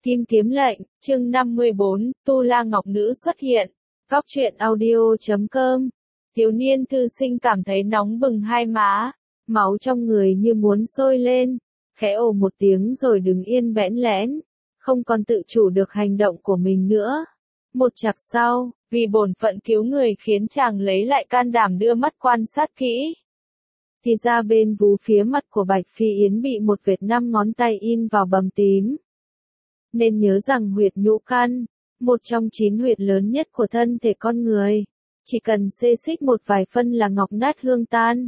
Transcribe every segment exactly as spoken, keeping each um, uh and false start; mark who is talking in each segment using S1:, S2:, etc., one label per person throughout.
S1: Kim kiếm lệnh, chương năm mươi bốn, Tu La Ngọc Nữ xuất hiện. Góc truyện audio chấm com. Thiếu niên thư sinh cảm thấy nóng bừng hai má, máu trong người như muốn sôi lên, khẽ ồ một tiếng rồi đứng yên bẽn lẽn, không còn tự chủ được hành động của mình nữa. Một chặp sau, vì bổn phận cứu người khiến chàng lấy lại can đảm đưa mắt quan sát kỹ. Thì ra bên vú phía mặt của Bạch Phi Yến bị một vệt năm ngón tay in vào bầm tím. Nên nhớ rằng huyệt nhũ căn, một trong chín huyệt lớn nhất của thân thể con người, chỉ cần xê xích một vài phân là ngọc nát hương tan.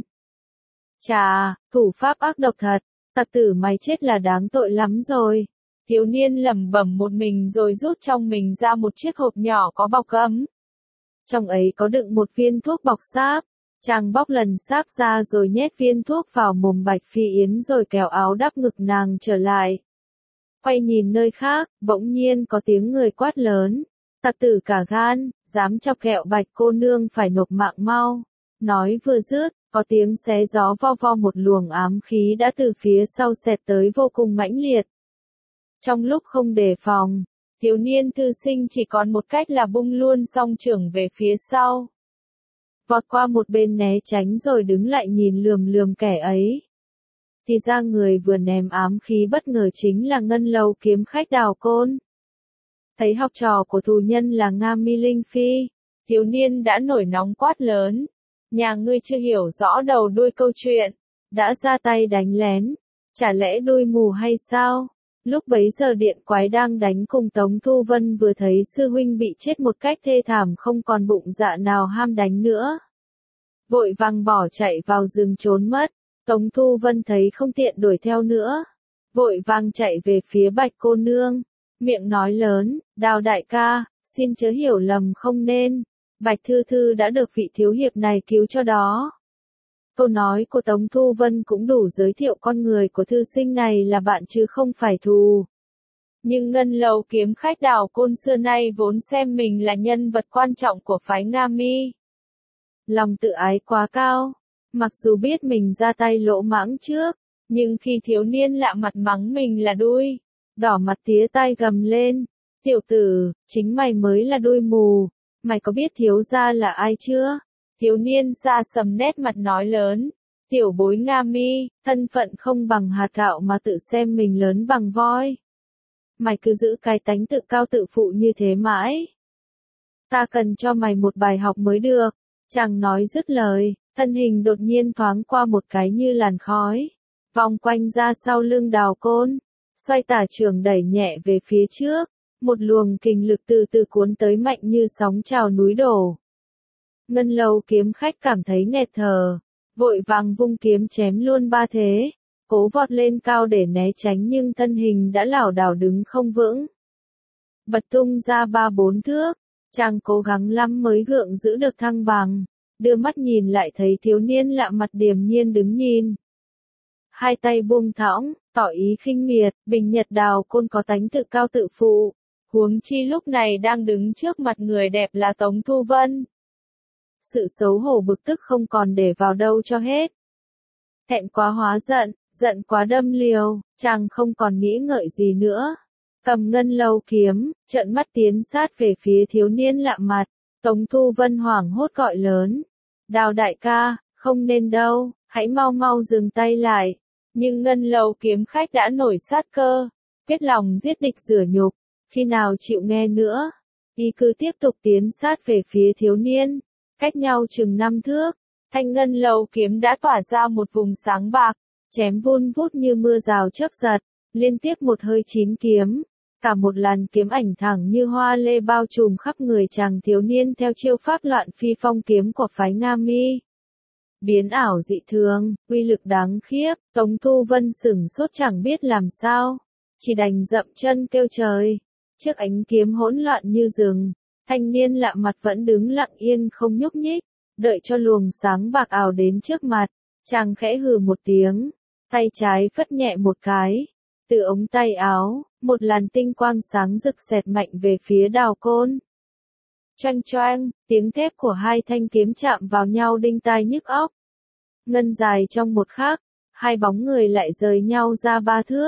S1: Chà, thủ pháp ác độc thật, tặc tử mày chết là đáng tội lắm rồi. Thiếu niên lẩm bẩm một mình rồi rút trong mình ra một chiếc hộp nhỏ có bọc ấm. Trong ấy có đựng một viên thuốc bọc sáp. Chàng bóc lần sáp ra rồi nhét viên thuốc vào mồm Bạch Phi Yến rồi kéo áo đắp ngực nàng trở lại. Quay nhìn nơi khác, bỗng nhiên có tiếng người quát lớn. Tặc tử cả gan, dám chọc ghẹo Bạch cô nương phải nộp mạng mau. Nói vừa dứt, có tiếng xé gió vo vo một luồng ám khí đã từ phía sau xẹt tới vô cùng mãnh liệt. Trong lúc không đề phòng, thiếu niên thư sinh chỉ còn một cách là bung luôn song chưởng về phía sau. Vọt qua một bên né tránh rồi đứng lại nhìn lườm lườm kẻ ấy. Thì ra người vừa ném ám khí bất ngờ chính là Ngân Lâu kiếm khách Đào Côn. Thấy học trò của tù nhân là Nga Mi Linh Phi, thiếu niên đã nổi nóng quát lớn. Nhà ngươi chưa hiểu rõ đầu đuôi câu chuyện, đã ra tay đánh lén, chả lẽ đuôi mù hay sao? Lúc bấy giờ Điện Quái đang đánh cùng Tống Thu Vân vừa thấy sư huynh bị chết một cách thê thảm không còn bụng dạ nào ham đánh nữa. Vội vàng bỏ chạy vào rừng trốn mất, Tống Thu Vân thấy không tiện đuổi theo nữa. Vội vàng chạy về phía Bạch cô nương, miệng nói lớn, Đào đại ca, xin chớ hiểu lầm không nên, Bạch thư thư đã được vị thiếu hiệp này cứu cho đó. Câu nói của Tống Thu Vân cũng đủ giới thiệu con người của thư sinh này là bạn chứ không phải thù. Nhưng Ngân Lâu kiếm khách Đào Côn xưa nay vốn xem mình là nhân vật quan trọng của phái Nga Mi. Lòng tự ái quá cao, mặc dù biết mình ra tay lỗ mãng trước, nhưng khi thiếu niên lạ mặt mắng mình là đuôi, đỏ mặt tía tai gầm lên, tiểu tử, chính mày mới là đuôi mù, mày có biết thiếu gia là ai chưa? Thiếu niên xa sầm nét mặt nói lớn, tiểu bối Nga Mi, thân phận không bằng hạt gạo mà tự xem mình lớn bằng voi. Mày cứ giữ cái tánh tự cao tự phụ như thế mãi. Ta cần cho mày một bài học mới được. Chàng nói dứt lời, thân hình đột nhiên thoáng qua một cái như làn khói, vòng quanh ra sau lưng Đào Côn, xoay tả trường đẩy nhẹ về phía trước, một luồng kình lực từ từ cuốn tới mạnh như sóng trào núi đổ. Ngân Lâu kiếm khách cảm thấy nghẹt thở, vội vàng vung kiếm chém luôn ba thế, cố vọt lên cao để né tránh nhưng thân hình đã lảo đảo đứng không vững. Bật tung ra ba bốn thước, chàng cố gắng lắm mới gượng giữ được thăng bằng, đưa mắt nhìn lại thấy thiếu niên lạ mặt điềm nhiên đứng nhìn. Hai tay buông thõng, tỏ ý khinh miệt, Bình Nhật Đào Côn có tánh tự cao tự phụ, huống chi lúc này đang đứng trước mặt người đẹp là Tống Thu Vân. Sự xấu hổ bực tức không còn để vào đâu cho hết. Thẹn quá hóa giận, giận quá đâm liều, chàng không còn nghĩ ngợi gì nữa. Cầm Ngân Lâu kiếm, trợn mắt tiến sát về phía thiếu niên lạ mặt. Tống Thu Vân hoảng hốt gọi lớn. Đào đại ca, không nên đâu, hãy mau mau dừng tay lại. Nhưng Ngân Lâu kiếm khách đã nổi sát cơ, quyết lòng giết địch rửa nhục, khi nào chịu nghe nữa. Y cứ tiếp tục tiến sát về phía thiếu niên, cách nhau chừng năm thước. Thanh Ngân Lâu kiếm đã tỏa ra một vùng sáng bạc, chém vun vút như mưa rào chớp giật, liên tiếp một hơi chín kiếm. Cả một làn kiếm ảnh thẳng như hoa lê bao trùm khắp người chàng thiếu niên theo chiêu pháp loạn phi phong kiếm của phái Nga Mi. Biến ảo dị thường, uy lực đáng khiếp, Tống Thu Vân sửng sốt chẳng biết làm sao, chỉ đành dậm chân kêu trời. Trước ánh kiếm hỗn loạn như rừng, thanh niên lạ mặt vẫn đứng lặng yên không nhúc nhích, đợi cho luồng sáng bạc ảo đến trước mặt, chàng khẽ hừ một tiếng, tay trái phất nhẹ một cái. Từ ống tay áo, một làn tinh quang sáng rực xẹt mạnh về phía Đào Côn. Choang choang, tiếng thép của hai thanh kiếm chạm vào nhau đinh tai nhức óc. Ngân dài trong một khắc, hai bóng người lại rời nhau ra ba thước,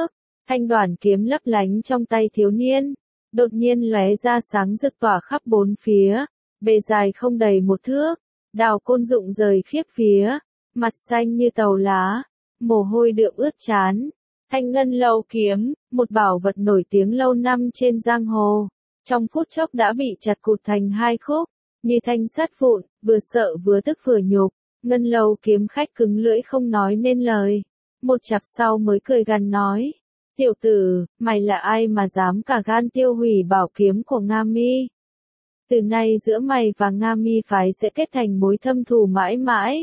S1: Thanh đoàn kiếm lấp lánh trong tay thiếu niên, đột nhiên lóe ra sáng rực tỏa khắp bốn phía, bề dài không đầy một thước, đào côn rụng rời khiếp phía, mặt xanh như tàu lá, mồ hôi đượm ướt trán. Thanh ngân lâu kiếm, một bảo vật nổi tiếng lâu năm trên giang hồ, trong phút chốc đã bị chặt cụt thành hai khúc, như thanh sắt vụn, vừa sợ vừa tức vừa nhục. Ngân lâu kiếm khách cứng lưỡi không nói nên lời, một chặp sau mới cười gằn nói, tiểu tử, mày là ai mà dám cả gan tiêu hủy bảo kiếm của Nga Mi? Từ nay giữa mày và Nga Mi phái sẽ kết thành mối thâm thù mãi mãi.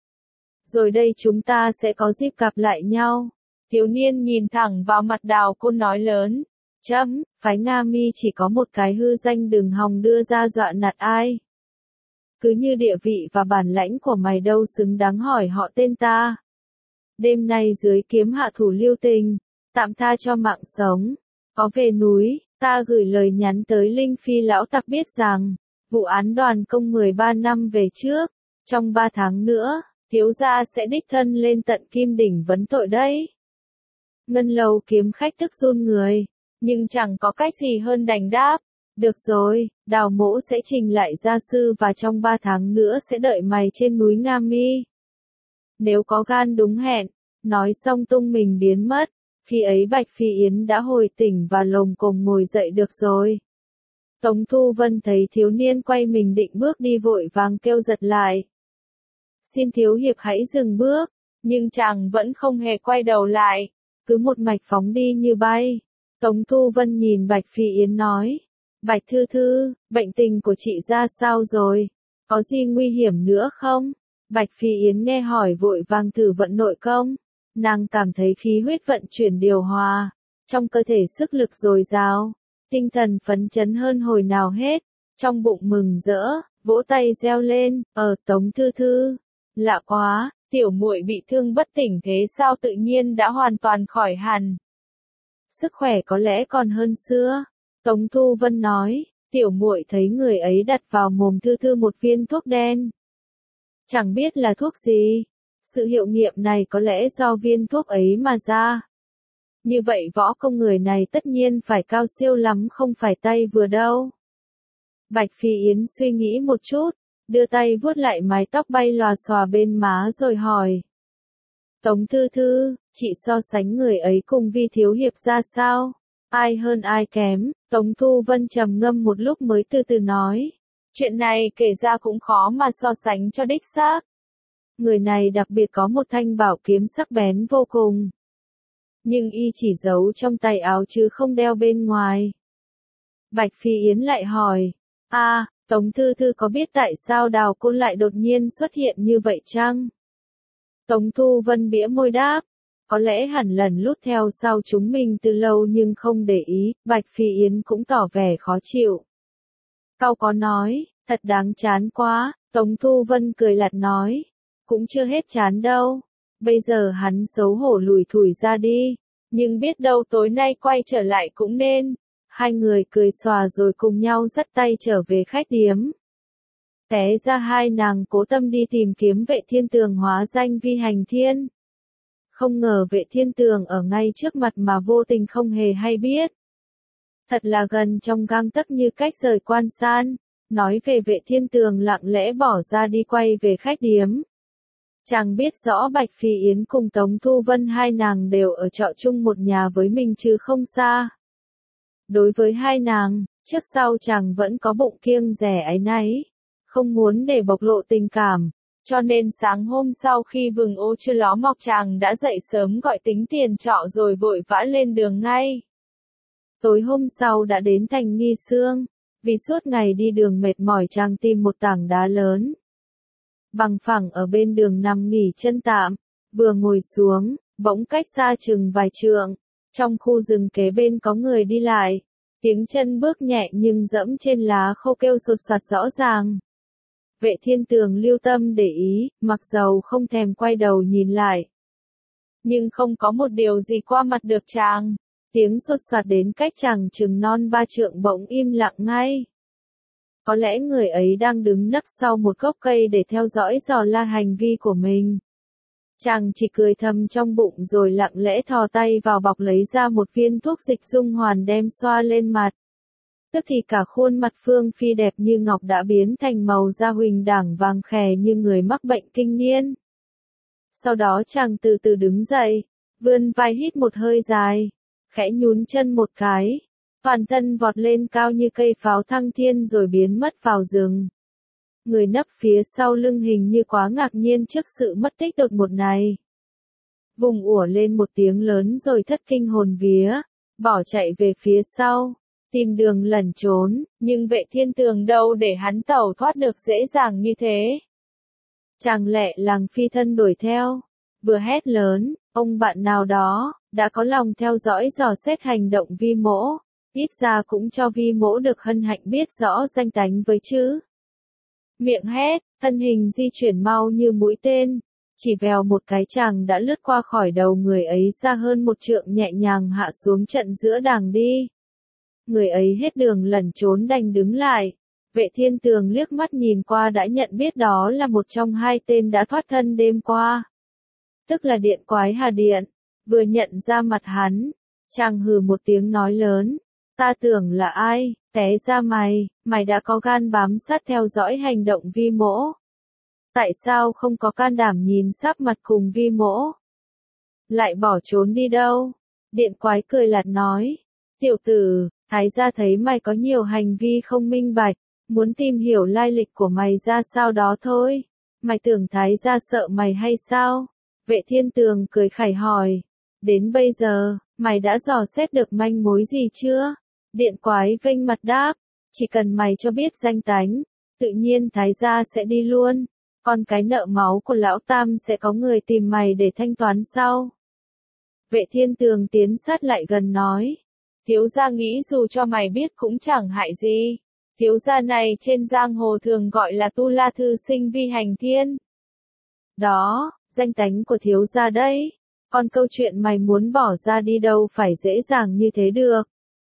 S1: Rồi đây chúng ta sẽ có dịp gặp lại nhau. Thiếu niên nhìn thẳng vào mặt Đào Côn nói lớn, chấm, phái Nga Mi chỉ có một cái hư danh, đừng hòng đưa ra dọa nạt ai. Cứ như địa vị và bản lãnh của mày đâu xứng đáng hỏi họ tên ta. Đêm nay dưới kiếm hạ thủ lưu tình, tạm tha cho mạng sống. Có về núi, ta gửi lời nhắn tới Linh Phi lão tặc biết rằng, vụ án Đoàn Công mười ba năm về trước, trong ba tháng nữa, thiếu gia sẽ đích thân lên tận Kim Đỉnh vấn tội đấy. Ngân lâu kiếm khách tức run người, nhưng chẳng có cách gì hơn đành đáp. Được rồi, Đào mỗ sẽ trình lại gia sư và trong ba tháng nữa sẽ đợi mày trên núi Nga Mi. Nếu có gan đúng hẹn, nói xong tung mình biến mất, khi ấy Bạch Phi Yến đã hồi tỉnh và lồm cồm ngồi dậy được rồi. Tống Thu Vân thấy thiếu niên quay mình định bước đi vội vàng kêu giật lại. Xin thiếu hiệp hãy dừng bước, nhưng chàng vẫn không hề quay đầu lại, cứ một mạch phóng đi như bay. Tống Thu Vân nhìn Bạch Phi Yến nói, Bạch Thư Thư, bệnh tình của chị ra sao rồi? Có gì nguy hiểm nữa không? Bạch Phi Yến nghe hỏi vội vàng thử vận nội công. Nàng cảm thấy khí huyết vận chuyển điều hòa, trong cơ thể sức lực dồi dào, tinh thần phấn chấn hơn hồi nào hết, trong bụng mừng rỡ, vỗ tay reo lên, ở Tống Thư Thư, lạ quá, tiểu muội bị thương bất tỉnh thế sao tự nhiên đã hoàn toàn khỏi hẳn. Sức khỏe có lẽ còn hơn xưa, Tống Thu Vân nói, tiểu muội thấy người ấy đặt vào mồm Thư Thư một viên thuốc đen. Chẳng biết là thuốc gì. Sự hiệu nghiệm này có lẽ do viên thuốc ấy mà ra. Như vậy võ công người này tất nhiên phải cao siêu lắm, không phải tay vừa đâu. Bạch Phi Yến suy nghĩ một chút, đưa tay vuốt lại mái tóc bay lòa xòa bên má rồi hỏi. Tống Thư Thư, chị so sánh người ấy cùng Vi thiếu hiệp ra sao? Ai hơn ai kém? Tống Thu Vân trầm ngâm một lúc mới từ từ nói. Chuyện này kể ra cũng khó mà so sánh cho đích xác. Người này đặc biệt có một thanh bảo kiếm sắc bén vô cùng. Nhưng y chỉ giấu trong tay áo chứ không đeo bên ngoài. Bạch Phi Yến lại hỏi. À, Tống Thư Thư có biết tại sao Đào Côn lại đột nhiên xuất hiện như vậy chăng? Tống Thu Vân bĩu môi đáp. Có lẽ hẳn lần lút theo sau chúng mình từ lâu nhưng không để ý. Bạch Phi Yến cũng tỏ vẻ khó chịu. Cau có nói, thật đáng chán quá. Tống Thu Vân cười lạt nói. Cũng chưa hết chán đâu. Bây giờ hắn xấu hổ lủi thủi ra đi. Nhưng biết đâu tối nay quay trở lại cũng nên. Hai người cười xòa rồi cùng nhau dắt tay trở về khách điếm. Té ra hai nàng cố tâm đi tìm kiếm Vệ Thiên Tường hóa danh Vi Hành Thiên. Không ngờ Vệ Thiên Tường ở ngay trước mặt mà vô tình không hề hay biết. Thật là gần trong gang tấc như cách rời quan san. Nói về Vệ Thiên Tường lặng lẽ bỏ ra đi quay về khách điếm. Chàng biết rõ Bạch Phi Yến cùng Tống Thu Vân hai nàng đều ở trọ chung một nhà với mình chứ không xa. Đối với hai nàng, trước sau chàng vẫn có bụng kiêng dè áy náy, không muốn để bộc lộ tình cảm, cho nên sáng hôm sau khi vừng ô chưa ló mọc chàng đã dậy sớm gọi tính tiền trọ rồi vội vã lên đường ngay. Tối hôm sau đã đến thành Nghi Sương, vì suốt ngày đi đường mệt mỏi chàng tìm một tảng đá lớn. Bằng phẳng ở bên đường nằm nghỉ chân tạm, vừa ngồi xuống, bỗng cách xa chừng vài trượng, trong khu rừng kế bên có người đi lại, tiếng chân bước nhẹ nhưng dẫm trên lá khô kêu sột soạt rõ ràng. Vệ Thiên Tường lưu tâm để ý, mặc dầu không thèm quay đầu nhìn lại. Nhưng không có một điều gì qua mặt được chàng, tiếng sột soạt đến cách chàng chừng non ba trượng bỗng im lặng ngay. Có lẽ người ấy đang đứng nấp sau một gốc cây để theo dõi dò la hành vi của mình. Chàng chỉ cười thầm trong bụng rồi lặng lẽ thò tay vào bọc lấy ra một viên thuốc dịch dung hoàn đem xoa lên mặt. Tức thì cả khuôn mặt Phương Phi đẹp như ngọc đã biến thành màu da huỳnh đảng vàng khè như người mắc bệnh kinh niên. Sau đó chàng từ từ đứng dậy, vươn vai hít một hơi dài, khẽ nhún chân một cái, toàn thân vọt lên cao như cây pháo thăng thiên rồi biến mất vào rừng. Người nấp phía sau lưng hình như quá ngạc nhiên trước sự mất tích đột ngột này. Vùng ủa lên một tiếng lớn rồi thất kinh hồn vía, bỏ chạy về phía sau, tìm đường lẩn trốn, nhưng Vệ Thiên Tường đâu để hắn tẩu thoát được dễ dàng như thế. Chàng lẹ làng phi thân đuổi theo, vừa hét lớn, ông bạn nào đó, đã có lòng theo dõi dò xét hành động Vi Mỗ, ít ra cũng cho Vi Mỗ được hân hạnh biết rõ danh tánh với chứ. Miệng hét, thân hình di chuyển mau như mũi tên, chỉ vèo một cái chàng đã lướt qua khỏi đầu người ấy ra hơn một trượng nhẹ nhàng hạ xuống trận giữa đàng đi. Người ấy hết đường lẩn trốn đành đứng lại. Vệ Thiên Tường liếc mắt nhìn qua đã nhận biết đó là một trong hai tên đã thoát thân đêm qua. Tức là Điện Quái Hà Điện. Vừa nhận ra mặt hắn, chàng hừ một tiếng nói lớn. Ta tưởng là ai, té ra mày, mày đã có gan bám sát theo dõi hành động Vi Mỗ. Tại sao không có can đảm nhìn sắp mặt cùng Vi Mỗ? Lại bỏ trốn đi đâu? Điện Quái cười lạt nói. Tiểu tử, Thái gia thấy mày có nhiều hành vi không minh bạch, muốn tìm hiểu lai lịch của mày ra sao đó thôi. Mày tưởng Thái gia sợ mày hay sao? Vệ Thiên Tường cười khẩy hỏi. Đến bây giờ, mày đã dò xét được manh mối gì chưa? Điện Quái vênh mặt đáp. Chỉ cần mày cho biết danh tánh, tự nhiên Thái gia sẽ đi luôn. Còn cái nợ máu của lão Tam sẽ có người tìm mày để thanh toán sau. Vệ Thiên Tường tiến sát lại gần nói. Thiếu gia nghĩ dù cho mày biết cũng chẳng hại gì. Thiếu gia này trên giang hồ thường gọi là Tu La Thư Sinh Vi Hành Thiên. Đó, danh tánh của thiếu gia đấy. Còn câu chuyện mày muốn bỏ ra đi đâu phải dễ dàng như thế được.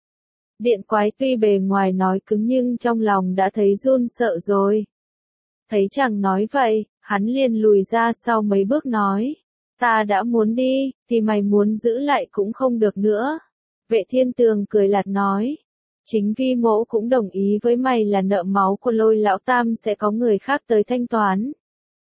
S1: Điện Quái tuy bề ngoài nói cứng nhưng trong lòng đã thấy run sợ rồi. Thấy chàng nói vậy, hắn liền lùi ra sau mấy bước nói. Ta đã muốn đi, thì mày muốn giữ lại cũng không được nữa. Vệ Thiên Tường cười lạt nói. Chính Vi Mỗ cũng đồng ý với mày là nợ máu của Lôi lão Tam sẽ có người khác tới thanh toán.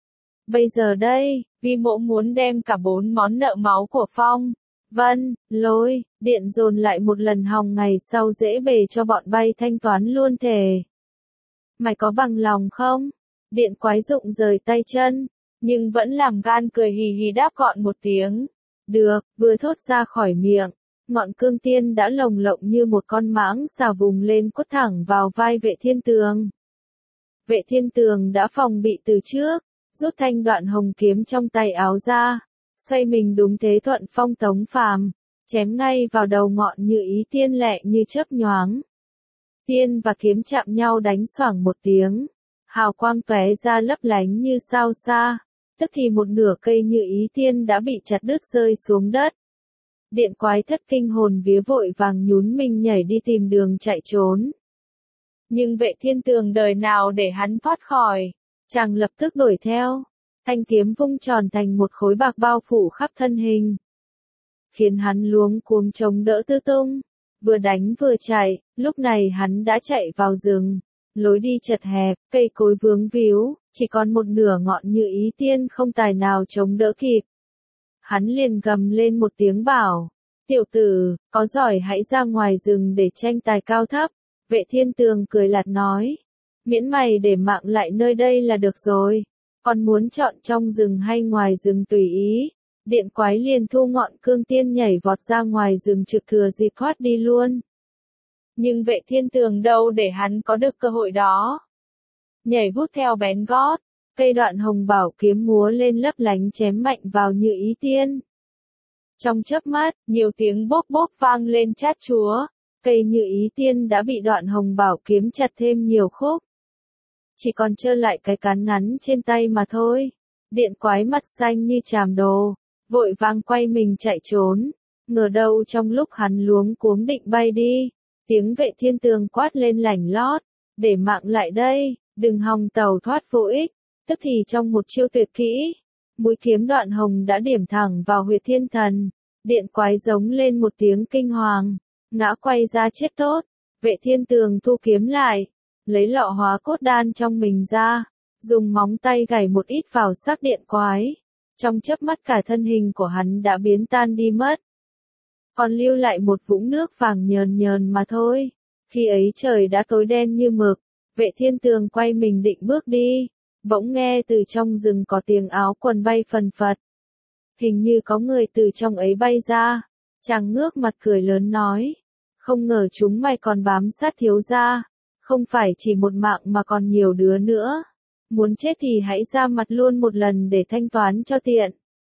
S1: Bây giờ đây, Vi Mỗ muốn đem cả bốn món nợ máu của Phong, Vân, Lôi, Điện dồn lại một lần hòng ngày sau dễ bề cho bọn bay thanh toán luôn thề. Mày có bằng lòng không? Điện Quái rụng rời tay chân, nhưng vẫn làm gan cười hì hì đáp gọn một tiếng. Được, vừa thốt ra khỏi miệng, ngọn cương tiên đã lồng lộng như một con mãng xà vùng lên quất thẳng vào vai Vệ Thiên Tường. Vệ Thiên Tường đã phòng bị từ trước, rút thanh đoạn hồng kiếm trong tay áo ra, xoay mình đúng thế thuận phong tống phàm, chém ngay vào đầu ngọn như ý tiên lẹ như chớp nhoáng. Tiên và kiếm chạm nhau đánh xoảng một tiếng, hào quang tóe ra lấp lánh như sao xa, tức thì một nửa cây như ý tiên đã bị chặt đứt rơi xuống đất. Điện Quái thất kinh hồn vía vội vàng nhún mình nhảy đi tìm đường chạy trốn. Nhưng Vệ Thiên Tường đời nào để hắn thoát khỏi, chàng lập tức đuổi theo, thanh kiếm vung tròn thành một khối bạc bao phủ khắp thân hình. Khiến hắn luống cuống chống đỡ tư tung, vừa đánh vừa chạy, lúc này hắn đã chạy vào rừng, lối đi chật hẹp, cây cối vướng víu, chỉ còn một nửa ngọn như ý tiên không tài nào chống đỡ kịp. Hắn liền gầm lên một tiếng bảo, tiểu tử, có giỏi hãy ra ngoài rừng để tranh tài cao thấp. Vệ Thiên Tường cười lạt nói, miễn mày để mạng lại nơi đây là được rồi, còn muốn chọn trong rừng hay ngoài rừng tùy ý. Điện Quái liền thu ngọn cương tiên nhảy vọt ra ngoài rừng trực thừa dịp thoát đi luôn. Nhưng Vệ Thiên Tường đâu để hắn có được cơ hội đó. Nhảy vút theo bén gót, cây đoạn hồng bảo kiếm múa lên lấp lánh chém mạnh vào như ý tiên. Trong chớp mắt, nhiều tiếng bốp bốp vang lên chát chúa, cây như ý tiên đã bị đoạn hồng bảo kiếm chặt thêm nhiều khúc. Chỉ còn trơ lại cái cán ngắn trên tay mà thôi. Điện Quái mặt xanh như chàm đồ, vội vàng quay mình chạy trốn, ngờ đâu trong lúc hắn luống cuống định bay đi, tiếng Vệ Thiên Tường quát lên lảnh lót, để mạng lại đây, đừng hòng tàu thoát vô ích, tức thì trong một chiêu tuyệt kỹ, Mũi kiếm đoạn hồng đã điểm thẳng vào huyệt thiên thần. Điện quái giống lên một tiếng kinh hoàng. Ngã quay ra chết tốt. Vệ thiên tường thu kiếm lại. Lấy lọ hóa cốt đan trong mình ra. Dùng móng tay gảy một ít vào xác điện quái. Trong chớp mắt cả thân hình của hắn đã biến tan đi mất. Còn lưu lại một vũng nước vàng nhờn nhờn mà thôi. Khi ấy trời đã tối đen như mực. Vệ thiên tường quay mình định bước đi. Bỗng nghe từ trong rừng có tiếng áo quần bay phần phật. Hình như có người từ trong ấy bay ra. Chàng ngước mặt cười lớn nói. Không ngờ chúng mày còn bám sát thiếu gia. Không phải chỉ một mạng mà còn nhiều đứa nữa. Muốn chết thì hãy ra mặt luôn một lần để thanh toán cho tiện.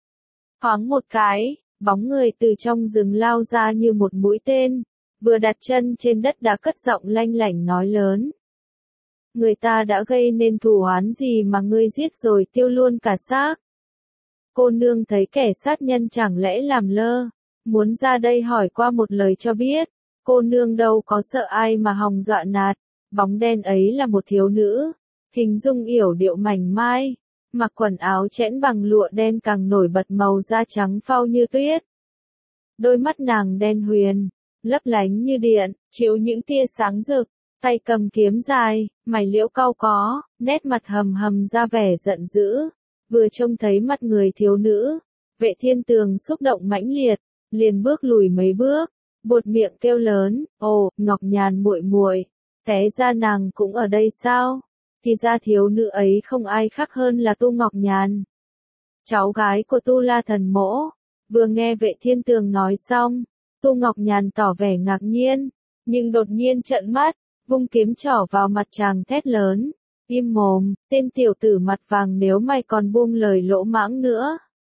S1: Thoáng một cái, bóng người từ trong rừng lao ra như một mũi tên. Vừa đặt chân trên đất đã cất giọng lanh lảnh nói lớn. Người ta đã gây nên thù oán gì mà ngươi giết rồi tiêu luôn cả xác. Cô nương thấy kẻ sát nhân chẳng lẽ làm lơ, muốn ra đây hỏi qua một lời cho biết. Cô nương đâu có sợ ai mà hòng dọa nạt. Bóng đen ấy là một thiếu nữ, hình dung yểu điệu mảnh mai, mặc quần áo chẽn bằng lụa đen càng nổi bật màu da trắng phau như tuyết. Đôi mắt nàng đen huyền, lấp lánh như điện, chiếu những tia sáng rực, tay cầm kiếm dài, mày liễu cau có, nét mặt hầm hầm ra vẻ giận dữ. Vừa trông thấy mặt người thiếu nữ, Vệ thiên tường xúc động mãnh liệt, liền bước lùi mấy bước, buột miệng kêu lớn, ồ, Ngọc Nhàn muội muội, té ra nàng cũng ở đây sao? Thì ra thiếu nữ ấy không ai khác hơn là Tu Ngọc Nhàn, cháu gái của Tu La Thần Mỗ. Vừa nghe Vệ thiên tường nói xong, Tu Ngọc Nhàn tỏ vẻ ngạc nhiên, nhưng đột nhiên trợn mắt, vung kiếm trỏ vào mặt chàng thét lớn. Im mồm, tên tiểu tử mặt vàng, nếu mày còn buông lời lỗ mãng nữa,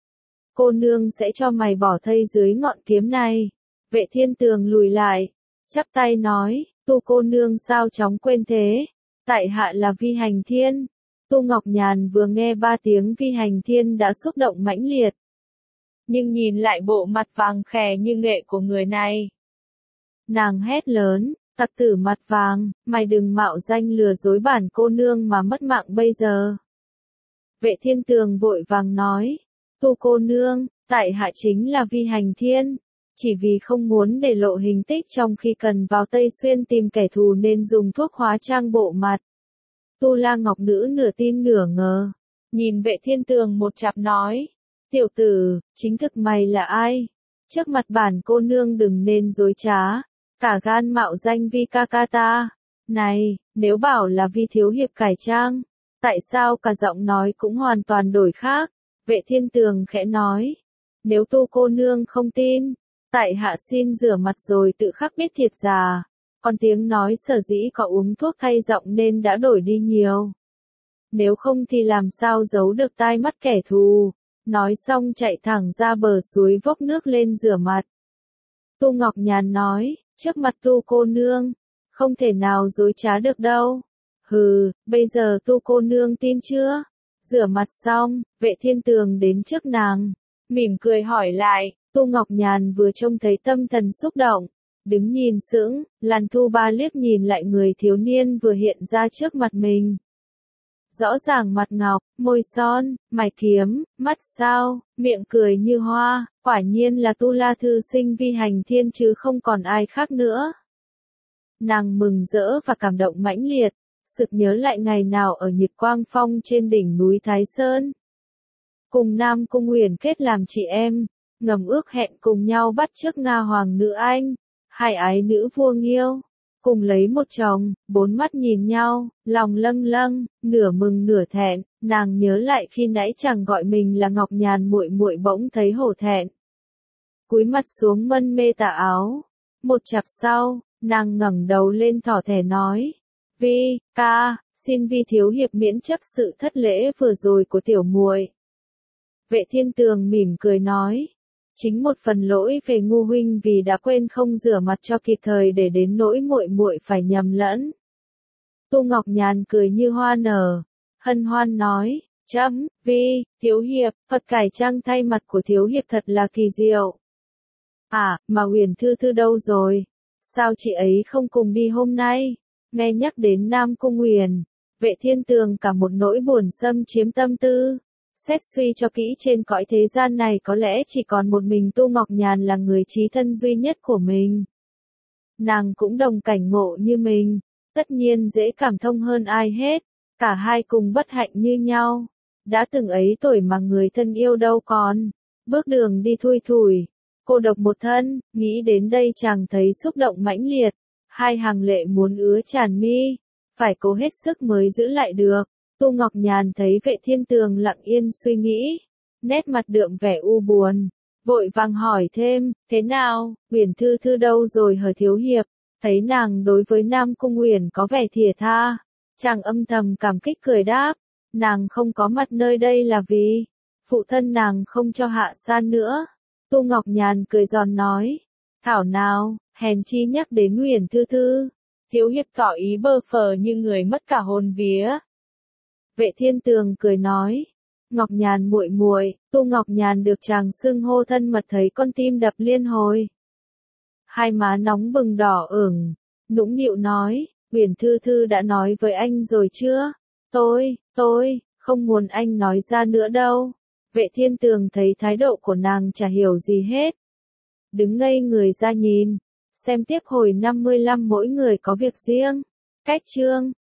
S1: cô nương sẽ cho mày bỏ thây dưới ngọn kiếm này. Vệ thiên tường lùi lại, chắp tay nói, Tu cô nương sao chóng quên thế, tại hạ là Vi Hành Thiên. Tu Ngọc Nhàn vừa nghe ba tiếng Vi Hành Thiên đã xúc động mãnh liệt. Nhưng nhìn lại bộ mặt vàng khè như nghệ của người này, nàng hét lớn, tặc tử mặt vàng, mày đừng mạo danh lừa dối bản cô nương mà mất mạng bây giờ. Vệ thiên tường vội vàng nói, Tu cô nương, tại hạ chính là Vi Hành Thiên, chỉ vì không muốn để lộ hình tích trong khi cần vào Tây Xuyên tìm kẻ thù nên dùng thuốc hóa trang bộ mặt. Tu La Ngọc Nữ nửa tin nửa ngờ, nhìn Vệ thiên tường một chặp nói, tiểu tử, chính thực mày là ai? Trước mặt bản cô nương đừng nên dối trá, cả gan mạo danh Vi ca ca ta. Này, nếu bảo là Vi thiếu hiệp cải trang, tại sao cả giọng nói cũng hoàn toàn đổi khác? Vệ thiên tường khẽ nói, nếu Tu cô nương không tin, tại hạ xin rửa mặt rồi tự khắc biết thiệt giả. Còn tiếng nói sở dĩ có uống thuốc thay giọng nên đã đổi đi nhiều. Nếu không thì làm sao giấu được tai mắt kẻ thù. Nói xong chạy thẳng ra bờ suối vốc nước lên rửa mặt. Tu Ngọc Nhàn nói, trước mặt Tu cô nương, không thể nào dối trá được đâu. Hừ, bây giờ Tu cô nương tin chưa? Rửa mặt xong, Vệ thiên tường đến trước nàng, mỉm cười hỏi lại. Tu Ngọc Nhàn vừa trông thấy tâm thần xúc động, đứng nhìn sững, Lan Thu Ba liếc nhìn lại người thiếu niên vừa hiện ra trước mặt mình. Rõ ràng mặt ngọc, môi son, mày kiếm, mắt sao, miệng cười như hoa, quả nhiên là Tu La thư sinh Vi Hành Thiên chứ không còn ai khác nữa. Nàng mừng rỡ và cảm động mãnh liệt, sực nhớ lại ngày nào ở Nhiệt Quang Phong trên đỉnh núi Thái Sơn. Cùng Nam Cung Huyền kết làm chị em, ngầm ước hẹn cùng nhau bắt chước Nga Hoàng nữ Anh, hai ái nữ vua Nghiêu, cùng lấy một chồng, bốn mắt nhìn nhau, lòng lâng lâng, nửa mừng nửa thẹn. Nàng nhớ lại khi nãy chàng gọi mình là Ngọc Nhàn muội muội bỗng thấy hổ thẹn. Cúi mặt xuống mân mê tà áo. Một chặp sau, nàng ngẩng đầu lên thỏ thẻ nói, Vi ca, xin Vi thiếu hiệp miễn chấp sự thất lễ vừa rồi của tiểu muội. Vệ thiên tường mỉm cười nói, chính một phần lỗi về ngu huynh vì đã quên không rửa mặt cho kịp thời để đến nỗi muội muội phải nhầm lẫn. Tu Ngọc Nhàn cười như hoa nở, hân hoan nói, chấm, Vi, thiếu hiệp, Phật cải trang thay mặt của thiếu hiệp thật là kỳ diệu. À, mà Huyền Thư Thư đâu rồi? Sao chị ấy không cùng đi hôm nay? Nghe nhắc đến Nam Cung Huyền, Vệ thiên tường cả một nỗi buồn xâm chiếm tâm tư. Xét suy cho kỹ trên cõi thế gian này có lẽ chỉ còn một mình Tu Ngọc Nhàn là người chí thân duy nhất của mình. Nàng cũng đồng cảnh ngộ như mình, tất nhiên dễ cảm thông hơn ai hết, cả hai cùng bất hạnh như nhau. Đã từng ấy tuổi mà người thân yêu đâu còn, bước đường đi thui thủi, cô độc một thân, nghĩ đến đây chàng thấy xúc động mãnh liệt, hai hàng lệ muốn ứa tràn mi, phải cố hết sức mới giữ lại được. Tu Ngọc Nhàn thấy Vệ Thiên Tường lặng yên suy nghĩ, nét mặt đượm vẻ u buồn, vội vàng hỏi thêm, thế nào, Uyển Thư Thư đâu rồi hờ thiếu hiệp, thấy nàng đối với Nam Cung Uyển có vẻ thìa tha, chàng âm thầm cảm kích cười đáp, nàng không có mặt nơi đây là vì, phụ thân nàng không cho hạ san nữa. Tu Ngọc Nhàn cười giòn nói, thảo nào, hèn chi nhắc đến Uyển Thư Thư, thiếu hiệp tỏ ý bơ phờ như người mất cả hồn vía. Vệ Thiên Tường cười nói, Ngọc Nhàn muội muội, Tu Ngọc Nhàn được chàng xưng hô thân mật thấy con tim đập liên hồi. Hai má nóng bừng đỏ ửng, nũng nịu nói, Uyển Thư Thư đã nói với anh rồi chưa? Tôi, tôi, không muốn anh nói ra nữa đâu. Vệ Thiên Tường thấy thái độ của nàng chả hiểu gì hết. Đứng ngây người ra nhìn, xem tiếp hồi năm mươi lăm mỗi người có việc riêng. Cách chương